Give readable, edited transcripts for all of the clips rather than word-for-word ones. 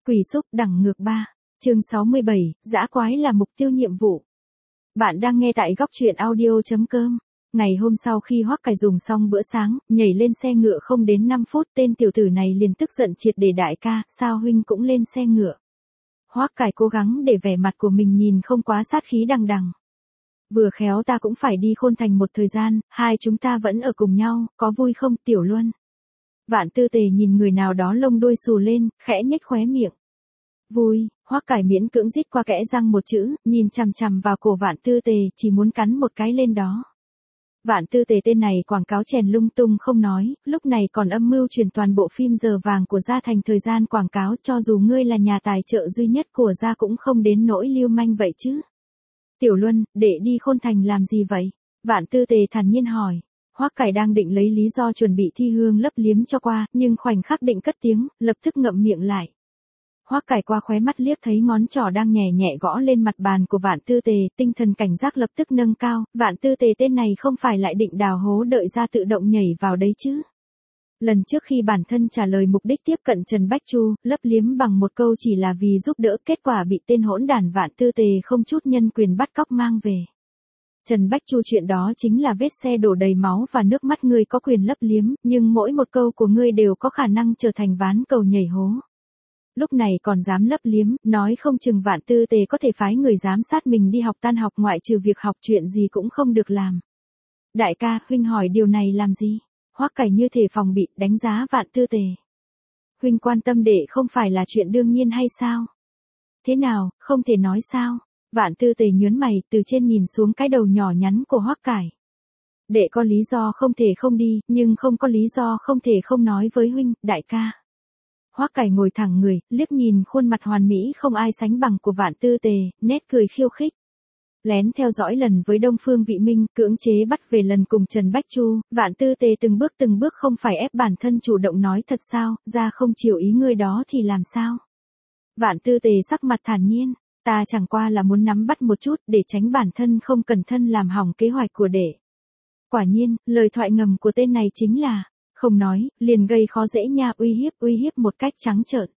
Quỷ xúc đẳng ngược 3. Chương 67, dã quái là mục tiêu nhiệm vụ. Bạn đang nghe tại góc truyện audio.com. Ngày hôm sau khi Hoắc Cải dùng xong bữa sáng, nhảy lên xe ngựa không đến 5 phút, tên tiểu tử này liền tức giận triệt để: đại ca, sao huynh cũng lên xe ngựa? Hoắc Cải cố gắng để vẻ mặt của mình nhìn không quá sát khí đằng đằng. Vừa khéo ta cũng phải đi Khôn Thành một thời gian, hai chúng ta vẫn ở cùng nhau, có vui không Tiểu Luân? Vạn Tư Tề nhìn người nào đó lông đuôi xù lên, khẽ nhếch khóe miệng. Vui. Hoắc Cải miễn cưỡng rít qua kẽ răng một chữ, nhìn chằm chằm vào cổ Vạn Tư Tề, chỉ muốn cắn một cái lên đó. Vạn Tư Tề tên này quảng cáo chèn lung tung không nói, lúc này còn âm mưu truyền toàn bộ phim giờ vàng của gia thành thời gian quảng cáo, cho dù ngươi là nhà tài trợ duy nhất của gia cũng không đến nỗi lưu manh vậy chứ. Tiểu Luân, đệ đi Khôn Thành làm gì vậy? Vạn Tư Tề thản nhiên hỏi. Hoắc Cải đang định lấy lý do chuẩn bị thi hương lấp liếm cho qua, nhưng khoảnh khắc định cất tiếng, lập tức ngậm miệng lại. Hoắc Cải qua khóe mắt liếc thấy ngón trỏ đang nhẹ nhẹ gõ lên mặt bàn của Vạn Tư Tề, tinh thần cảnh giác lập tức nâng cao, Vạn Tư Tề tên này không phải lại định đào hố đợi ra tự động nhảy vào đấy chứ. Lần trước khi bản thân trả lời mục đích tiếp cận Trần Bách Chu, lấp liếm bằng một câu chỉ là vì giúp đỡ, kết quả bị tên hỗn đản Vạn Tư Tề không chút nhân quyền bắt cóc mang về. Trần Bách Chu chuyện đó chính là vết xe đổ đầy máu và nước mắt, ngươi có quyền lấp liếm, nhưng mỗi một câu của ngươi đều có khả năng trở thành ván cầu nhảy hố. Lúc này còn dám lấp liếm, nói không chừng Vạn Tư Tề có thể phái người giám sát mình đi học tan học, ngoại trừ việc học chuyện gì cũng không được làm. Đại ca, huynh hỏi điều này làm gì? Hoắc Cải như thể phòng bị, đánh giá Vạn Tư Tề. Huynh quan tâm đệ không phải là chuyện đương nhiên hay sao? Thế nào, không thể nói sao? Vạn Tư Tề nhớn mày, từ trên nhìn xuống cái đầu nhỏ nhắn của Hoắc Cải. Đệ có lý do không thể không đi, nhưng không có lý do không thể không nói với huynh, đại ca. Hoắc Cải ngồi thẳng người, liếc nhìn khuôn mặt hoàn mỹ không ai sánh bằng của Vạn Tư Tề, nét cười khiêu khích. Lén theo dõi lần với Đông Phương Vị Minh, cưỡng chế bắt về lần cùng Trần Bách Chu, Vạn Tư Tề từng bước không phải ép bản thân chủ động nói thật sao, ra không chiều ý ngươi đó thì làm sao? Vạn Tư Tề sắc mặt thản nhiên, ta chẳng qua là muốn nắm bắt một chút để tránh bản thân không cẩn thận làm hỏng kế hoạch của đệ. Quả nhiên, lời thoại ngầm của tên này chính là, không nói, liền gây khó dễ nha, uy hiếp một cách trắng trợn.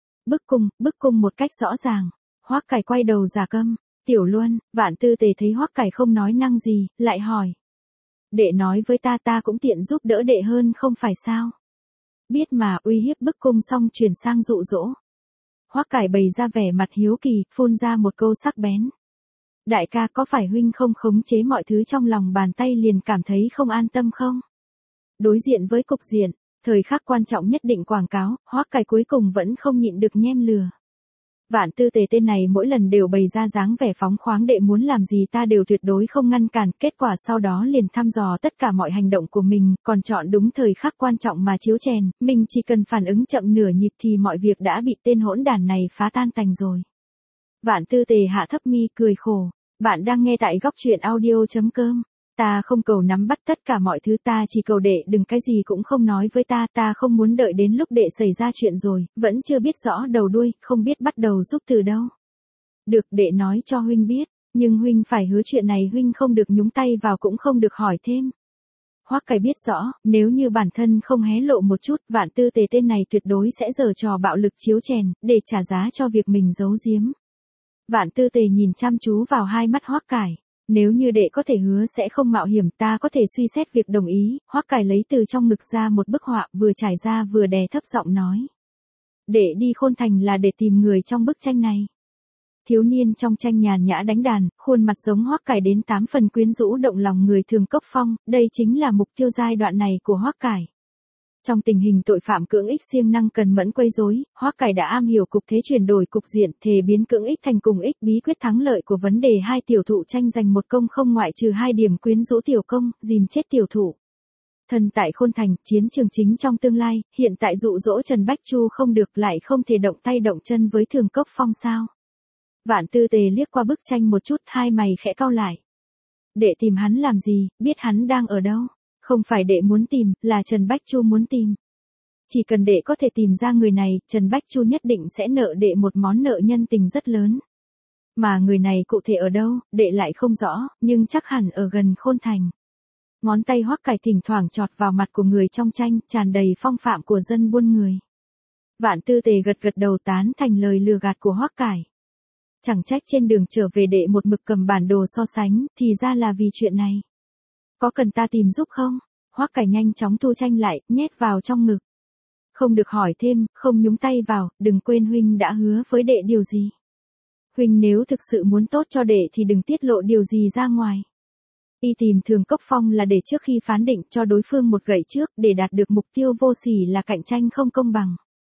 Bức cung một cách rõ ràng. Hoắc Cải quay đầu giả câm. Tiểu Luân, Vạn Tư Tề thấy Hoắc Cải không nói năng gì, lại hỏi. Đệ nói với ta cũng tiện giúp đỡ đệ hơn không phải sao? Biết mà, uy hiếp bức cung xong chuyển sang dụ dỗ. Hoắc Cải bày ra vẻ mặt hiếu kỳ, phun ra một câu sắc bén. Đại ca, có phải huynh không khống chế mọi thứ trong lòng bàn tay liền cảm thấy không an tâm không? Đối diện với cục diện, thời khắc quan trọng nhất định quảng cáo, Hoắc Cải cuối cùng vẫn không nhịn được nhem lừa. Vạn Tư Tề tên này mỗi lần đều bày ra dáng vẻ phóng khoáng, đệ muốn làm gì ta đều tuyệt đối không ngăn cản, kết quả sau đó liền thăm dò tất cả mọi hành động của mình, còn chọn đúng thời khắc quan trọng mà chiếu chèn, mình chỉ cần phản ứng chậm nửa nhịp thì mọi việc đã bị tên hỗn đản này phá tan tành rồi. Vạn Tư Tề hạ thấp mi cười khổ. Bạn đang nghe tại góc truyện audio.com. Ta không cầu nắm bắt tất cả mọi thứ, ta chỉ cầu đệ đừng cái gì cũng không nói với ta không muốn đợi đến lúc đệ xảy ra chuyện rồi, vẫn chưa biết rõ đầu đuôi, không biết bắt đầu giúp từ đâu. Được, đệ nói cho huynh biết, nhưng huynh phải hứa chuyện này huynh không được nhúng tay vào cũng không được hỏi thêm. Hoắc Cải biết rõ, nếu như bản thân không hé lộ một chút, Vạn Tư Tề tên này tuyệt đối sẽ giở trò bạo lực chiếu chèn, để trả giá cho việc mình giấu giếm. Vạn Tư Tề nhìn chăm chú vào hai mắt Hoắc Cải. Nếu như đệ có thể hứa sẽ không mạo hiểm, ta có thể suy xét việc đồng ý. Hoắc Cải lấy từ trong ngực ra một bức họa, vừa trải ra vừa đè thấp giọng nói. Đệ đi Khôn Thành là để tìm người trong bức tranh này. Thiếu niên trong tranh nhàn nhã đánh đàn, khuôn mặt giống Hoắc Cải đến 8 phần quyến rũ động lòng người thường. Cốc Phong, đây chính là mục tiêu giai đoạn này của Hoắc Cải. Trong tình hình tội phạm cưỡng ích siêng năng cần mẫn quấy rối, Hoắc Cải đã am hiểu cục thế, chuyển đổi cục diện, thể biến cưỡng ích thành cùng ích, bí quyết thắng lợi của vấn đề hai tiểu thụ tranh giành một công không, ngoại trừ 2 điểm quyến rũ tiểu công, dìm chết tiểu thụ. Thân tại Khôn Thành, chiến trường chính trong tương lai, hiện tại dụ dỗ Trần Bách Chu không được, lại không thể động tay động chân với Thường Cốc Phong sao? Vạn Tư Tề liếc qua bức tranh một chút, hai mày khẽ cau lại. Đệ tìm hắn làm gì, biết hắn đang ở đâu? Không phải đệ muốn tìm, là Trần Bách Chu muốn tìm. Chỉ cần đệ có thể tìm ra người này, Trần Bách Chu nhất định sẽ nợ đệ một món nợ nhân tình rất lớn. Mà người này cụ thể ở đâu, đệ lại không rõ, nhưng chắc hẳn ở gần Khôn Thành. Ngón tay Hoắc Cải thỉnh thoảng chọt vào mặt của người trong tranh, tràn đầy phong phạm của dân buôn người. Vạn Tư Tề gật gật đầu tán thành lời lừa gạt của Hoắc Cải. Chẳng trách trên đường trở về đệ một mực cầm bản đồ so sánh, thì ra là vì chuyện này. Có cần ta tìm giúp không? Hoắc Cải nhanh chóng thu tranh lại, nhét vào trong ngực. Không được hỏi thêm, không nhúng tay vào, đừng quên huynh đã hứa với đệ điều gì. Huynh nếu thực sự muốn tốt cho đệ thì đừng tiết lộ điều gì ra ngoài. Y tìm Thường Cốc Phong là để trước khi phán định cho đối phương một gậy trước để đạt được mục tiêu vô sỉ là cạnh tranh không công bằng.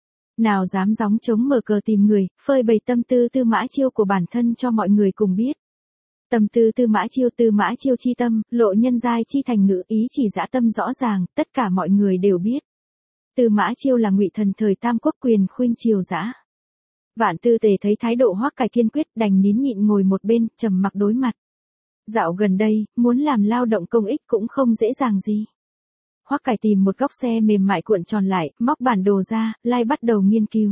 Nào dám gióng trống mở cờ tìm người, phơi bày tâm tư Tư Mã Chiêu của bản thân cho mọi người cùng biết. Tâm tư Tư Mã Chiêu chi tâm, lộ nhân giai chi thành ngữ ý chỉ dã tâm rõ ràng, tất cả mọi người đều biết. Tư Mã Chiêu là Ngụy thần thời Tam Quốc quyền khuynh triều dã. Vạn Tư Tề thấy thái độ Hoắc Cải kiên quyết, đành nín nhịn ngồi một bên, trầm mặc đối mặt. Dạo gần đây, muốn làm lao động công ích cũng không dễ dàng gì. Hoắc Cải tìm một góc xe mềm mại cuộn tròn lại, móc bản đồ ra, lai bắt đầu nghiên cứu.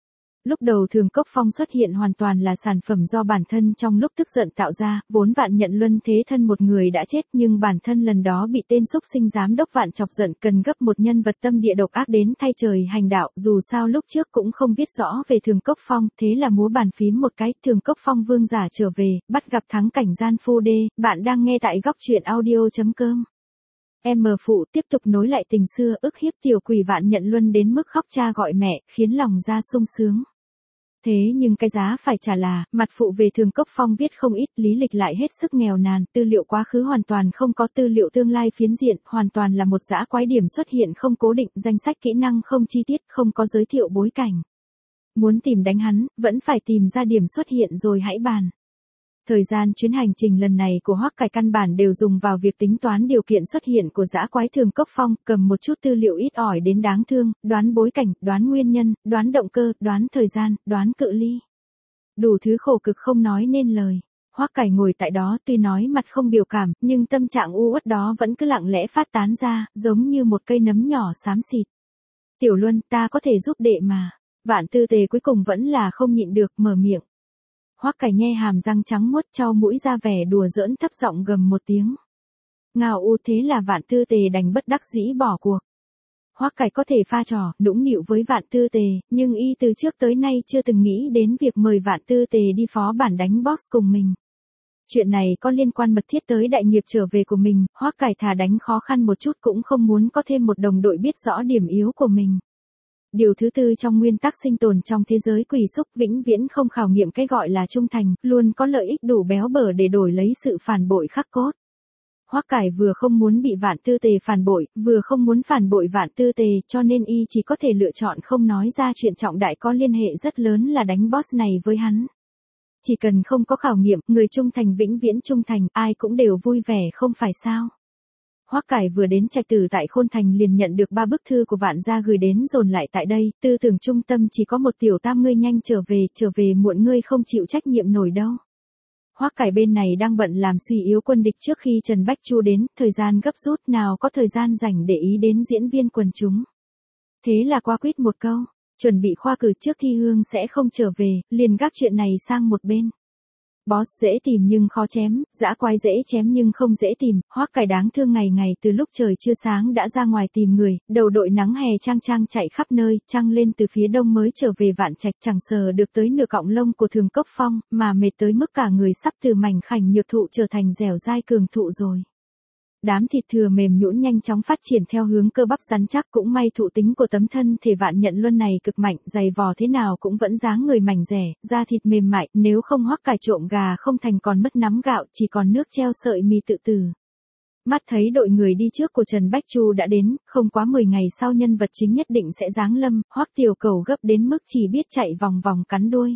Lúc đầu Thường Cốc Phong xuất hiện hoàn toàn là sản phẩm do bản thân trong lúc tức giận tạo ra, vốn Vạn nhận luân thế thân một người đã chết nhưng bản thân lần đó bị tên xúc sinh giám đốc Vạn chọc giận cần gấp một nhân vật tâm địa độc ác đến thay trời hành đạo, dù sao lúc trước cũng không biết rõ về Thường Cốc Phong, thế là múa bàn phím một cái, Thường Cốc Phong vương giả trở về, bắt gặp thắng cảnh gian phu đê, bạn đang nghe tại góc truyện audio.com. M Phụ tiếp tục nối lại tình xưa ức hiếp tiểu quỷ Vạn nhận luân đến mức khóc cha gọi mẹ, khiến lòng ra sung sướng. Thế nhưng cái giá phải trả là, mặt phụ về Thường Cốc Phong viết không ít, lý lịch lại hết sức nghèo nàn, tư liệu quá khứ hoàn toàn không có, tư liệu tương lai phiến diện, hoàn toàn là một dã quái, điểm xuất hiện không cố định, danh sách kỹ năng không chi tiết, không có giới thiệu bối cảnh. Muốn tìm đánh hắn, vẫn phải tìm ra điểm xuất hiện rồi hãy bàn. Thời gian chuyến hành trình lần này của Hoắc Cải căn bản đều dùng vào việc tính toán điều kiện xuất hiện của dã quái Thường Cốc Phong, cầm một chút tư liệu ít ỏi đến đáng thương, đoán bối cảnh, đoán nguyên nhân, đoán động cơ, đoán thời gian, đoán cự ly. Đủ thứ khổ cực không nói nên lời. Hoắc Cải ngồi tại đó tuy nói mặt không biểu cảm, nhưng tâm trạng u uất đó vẫn cứ lặng lẽ phát tán ra, giống như một cây nấm nhỏ xám xịt. Tiểu Luân, ta có thể giúp đệ mà. Vạn Tư Tề cuối cùng vẫn là không nhịn được, mở miệng. Hoắc Cải nhe hàm răng trắng muốt, chau mũi ra vẻ đùa giỡn, thấp giọng gầm một tiếng. Ngao u, thế là Vạn Tư Tề đành bất đắc dĩ bỏ cuộc. Hoắc Cải có thể pha trò, nũng nịu với Vạn Tư Tề, nhưng y từ trước tới nay chưa từng nghĩ đến việc mời Vạn Tư Tề đi phó bản đánh boss cùng mình. Chuyện này có liên quan mật thiết tới đại nghiệp trở về của mình, Hoắc Cải thà đánh khó khăn một chút cũng không muốn có thêm một đồng đội biết rõ điểm yếu của mình. Điều thứ tư trong nguyên tắc sinh tồn trong thế giới quỷ xúc, vĩnh viễn không khảo nghiệm cái gọi là trung thành, luôn có lợi ích đủ béo bở để đổi lấy sự phản bội khắc cốt. Hoắc Cải vừa không muốn bị Vạn Tư Tề phản bội, vừa không muốn phản bội Vạn Tư Tề, cho nên y chỉ có thể lựa chọn không nói ra chuyện trọng đại có liên hệ rất lớn là đánh boss này với hắn. Chỉ cần không có khảo nghiệm, người trung thành vĩnh viễn trung thành, ai cũng đều vui vẻ không phải sao. Hoắc Cải vừa đến trạch tử tại Khôn Thành liền nhận được 3 bức thư của Vạn gia gửi đến dồn lại tại đây, tư tưởng trung tâm chỉ có một tiểu tam, ngươi nhanh trở về muộn ngươi không chịu trách nhiệm nổi đâu. Hoắc Cải bên này đang bận làm suy yếu quân địch trước khi Trần Bách Chu đến, thời gian gấp rút nào có thời gian rảnh để ý đến diễn viên quần chúng. Thế là qua quýt một câu, chuẩn bị khoa cử trước thi hương sẽ không trở về, liền gác chuyện này sang một bên. Boss dễ tìm nhưng khó chém, dã quái dễ chém nhưng không dễ tìm, Hoắc Cải đáng thương ngày ngày từ lúc trời chưa sáng đã ra ngoài tìm người, đầu đội nắng hè trang chạy khắp nơi, trăng lên từ phía đông mới trở về Vạn Trạch, chẳng sờ được tới nửa cọng lông của Thường Cốc Phong, mà mệt tới mức cả người sắp từ mảnh khảnh nhược thụ trở thành dẻo dai cường thụ rồi. Đám thịt thừa mềm nhũn nhanh chóng phát triển theo hướng cơ bắp rắn chắc, cũng may thụ tính của tấm thân thể Vạn nhận luân này cực mạnh, dày vò thế nào cũng vẫn dáng người mảnh dẻ, da thịt mềm mại, nếu không Hoắc Cải trộm gà không thành còn mất nắm gạo, chỉ còn nước treo sợi mì tự tử. Mắt thấy đội người đi trước của Trần Bách Chu đã đến, không quá 10 ngày sau nhân vật chính nhất định sẽ giáng lâm, Hoắc Tiểu Cẩu gấp đến mức chỉ biết chạy vòng vòng cắn đuôi.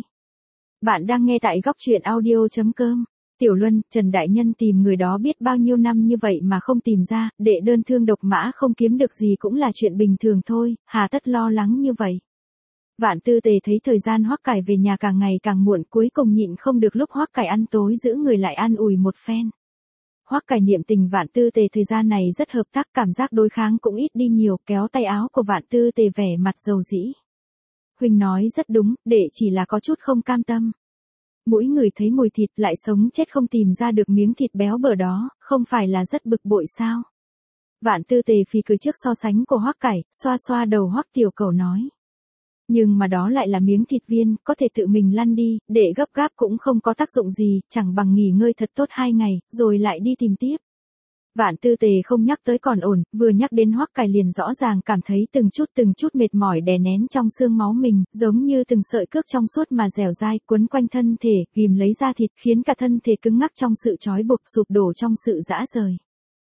Bạn đang nghe tại góc truyện audio.com. Tiểu Luân, Trần Đại Nhân tìm người đó biết bao nhiêu năm như vậy mà không tìm ra, đệ đơn thương độc mã không kiếm được gì cũng là chuyện bình thường thôi, hà tất lo lắng như vậy. Vạn Tư Tề thấy thời gian Hoắc Cải về nhà càng ngày càng muộn, cuối cùng nhịn không được lúc Hoắc Cải ăn tối giữ người lại an ủi một phen. Hoắc Cải niệm tình Vạn Tư Tề thời gian này rất hợp tác, cảm giác đối kháng cũng ít đi nhiều, kéo tay áo của Vạn Tư Tề vẻ mặt dầu dĩ. Huynh nói rất đúng, đệ chỉ là có chút không cam tâm. Mỗi người thấy mùi thịt lại sống chết không tìm ra được miếng thịt béo bở đó, không phải là rất bực bội sao? Vạn Tư Tề phì cười trước so sánh của Hoắc Cải, xoa xoa đầu Hoắc Tiểu Cẩu nói. Nhưng mà đó lại là miếng thịt viên, có thể tự mình lăn đi, để gấp gáp cũng không có tác dụng gì, chẳng bằng nghỉ ngơi thật tốt 2 ngày, rồi lại đi tìm tiếp. Vạn Tư Tề không nhắc tới còn ổn, vừa nhắc đến Hoắc Cải liền rõ ràng cảm thấy từng chút mệt mỏi đè nén trong xương máu mình, giống như từng sợi cước trong suốt mà dẻo dai quấn quanh thân thể, ghim lấy da thịt, khiến cả thân thể cứng ngắc trong sự trói buộc, sụp đổ trong sự rã rời.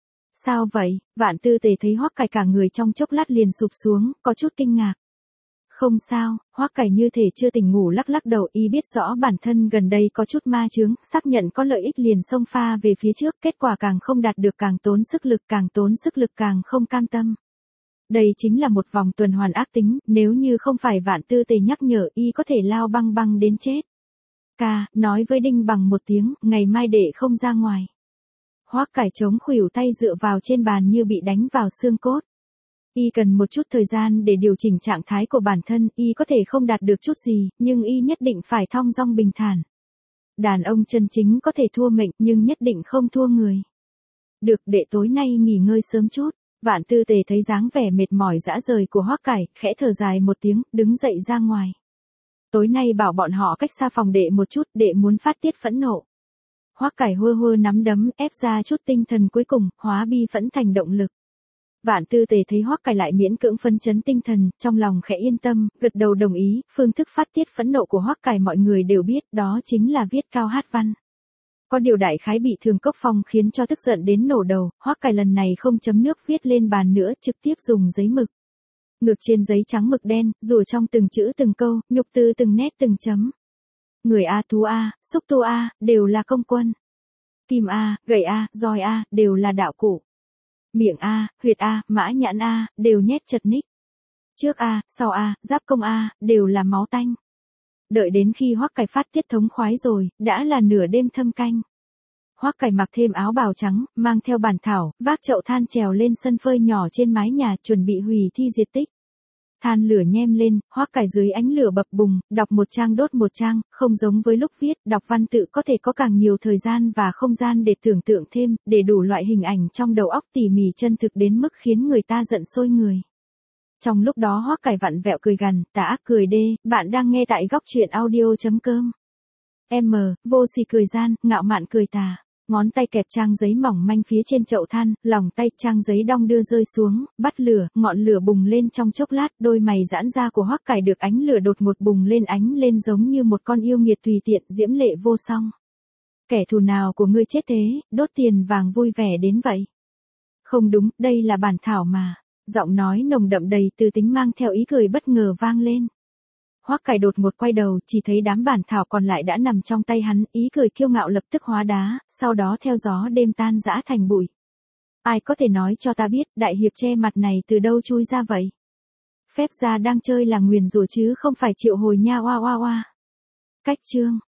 Sao vậy? Vạn Tư Tề thấy Hoắc Cải cả người trong chốc lát liền sụp xuống, có chút kinh ngạc. Không sao, Hoắc Cải như thể chưa tỉnh ngủ lắc lắc đầu, y biết rõ bản thân gần đây có chút ma chướng, xác nhận có lợi ích liền xông pha về phía trước, kết quả càng không đạt được càng tốn sức lực càng không cam tâm. Đây chính là một vòng tuần hoàn ác tính, nếu như không phải Vạn Tư Tề nhắc nhở y có thể lao băng băng đến chết. Ca, nói với Đinh Bằng một tiếng, ngày mai để không ra ngoài. Hoắc Cải chống khuỷu tay dựa vào trên bàn như bị đánh vào xương cốt. Y cần một chút thời gian để điều chỉnh trạng thái của bản thân, y có thể không đạt được chút gì, nhưng y nhất định phải thong dong bình thản. Đàn ông chân chính có thể thua mệnh, nhưng nhất định không thua người. Được, để tối nay nghỉ ngơi sớm chút. Vạn Tư Tề thấy dáng vẻ mệt mỏi rã rời của Hoắc Cải, khẽ thở dài một tiếng, đứng dậy ra ngoài. Tối nay bảo bọn họ cách xa phòng đệ một chút, đệ muốn phát tiết phẫn nộ. Hoắc Cải hơ nắm đấm, ép ra chút tinh thần cuối cùng, hóa bi phẫn thành động lực. Vạn Tư Tề thấy Hoắc Cải lại miễn cưỡng phấn chấn tinh thần, trong lòng khẽ yên tâm, gật đầu đồng ý, phương thức phát tiết phẫn nộ của Hoắc Cải mọi người đều biết, đó chính là viết cao hát văn. Có điều đại khái bị Thường Cốc Phong khiến cho tức giận đến nổ đầu, Hoắc Cải lần này không chấm nước viết lên bàn nữa, trực tiếp dùng giấy mực. Ngược trên giấy trắng mực đen, rùa trong từng chữ từng câu, nhục từ từng nét từng chấm. Người A, thú A, xúc tu A, đều là công quân. Kim A, gậy A, roi A, đều là đạo cụ. Miệng A, huyệt A, mã nhãn A, đều nhét chật ních. Trước A, sau A, giáp công A, đều là máu tanh. Đợi đến khi Hoắc Cải phát tiết thống khoái rồi, đã là nửa đêm thâm canh. Hoắc Cải mặc thêm áo bào trắng, mang theo bản thảo, vác chậu than trèo lên sân phơi nhỏ trên mái nhà, chuẩn bị hủy thi diệt tích. Than lửa nhem lên, Hoắc Cải dưới ánh lửa bập bùng, đọc một trang đốt một trang, không giống với lúc viết, đọc văn tự có thể có càng nhiều thời gian và không gian để tưởng tượng thêm, để đủ loại hình ảnh trong đầu óc tỉ mỉ chân thực đến mức khiến người ta giận sôi người. Trong lúc đó Hoắc Cải vặn vẹo cười gằn, tà ác cười đê, bạn đang nghe tại góc truyện audio.com. Vô sỉ cười gian, ngạo mạn cười tà. Ngón tay kẹp trang giấy mỏng manh phía trên chậu than, lòng tay trang giấy đong đưa rơi xuống, bắt lửa, ngọn lửa bùng lên trong chốc lát, đôi mày giãn ra của Hoắc Cải được ánh lửa đột ngột bùng lên ánh lên giống như một con yêu nghiệt tùy tiện, diễm lệ vô song. Kẻ thù nào của ngươi chết thế, đốt tiền vàng vui vẻ đến vậy? Không đúng, đây là bản thảo mà. Giọng nói nồng đậm đầy tư tính mang theo ý cười bất ngờ vang lên. Hoắc Cải đột ngột quay đầu, chỉ thấy đám bản thảo còn lại đã nằm trong tay hắn, ý cười kiêu ngạo lập tức hóa đá, sau đó theo gió đêm tan rã thành bụi. Ai có thể nói cho ta biết, đại hiệp che mặt này từ đâu chui ra vậy? Phép gia đang chơi là nguyền rủa chứ không phải triệu hồi nha oa oa oa. Cách chương.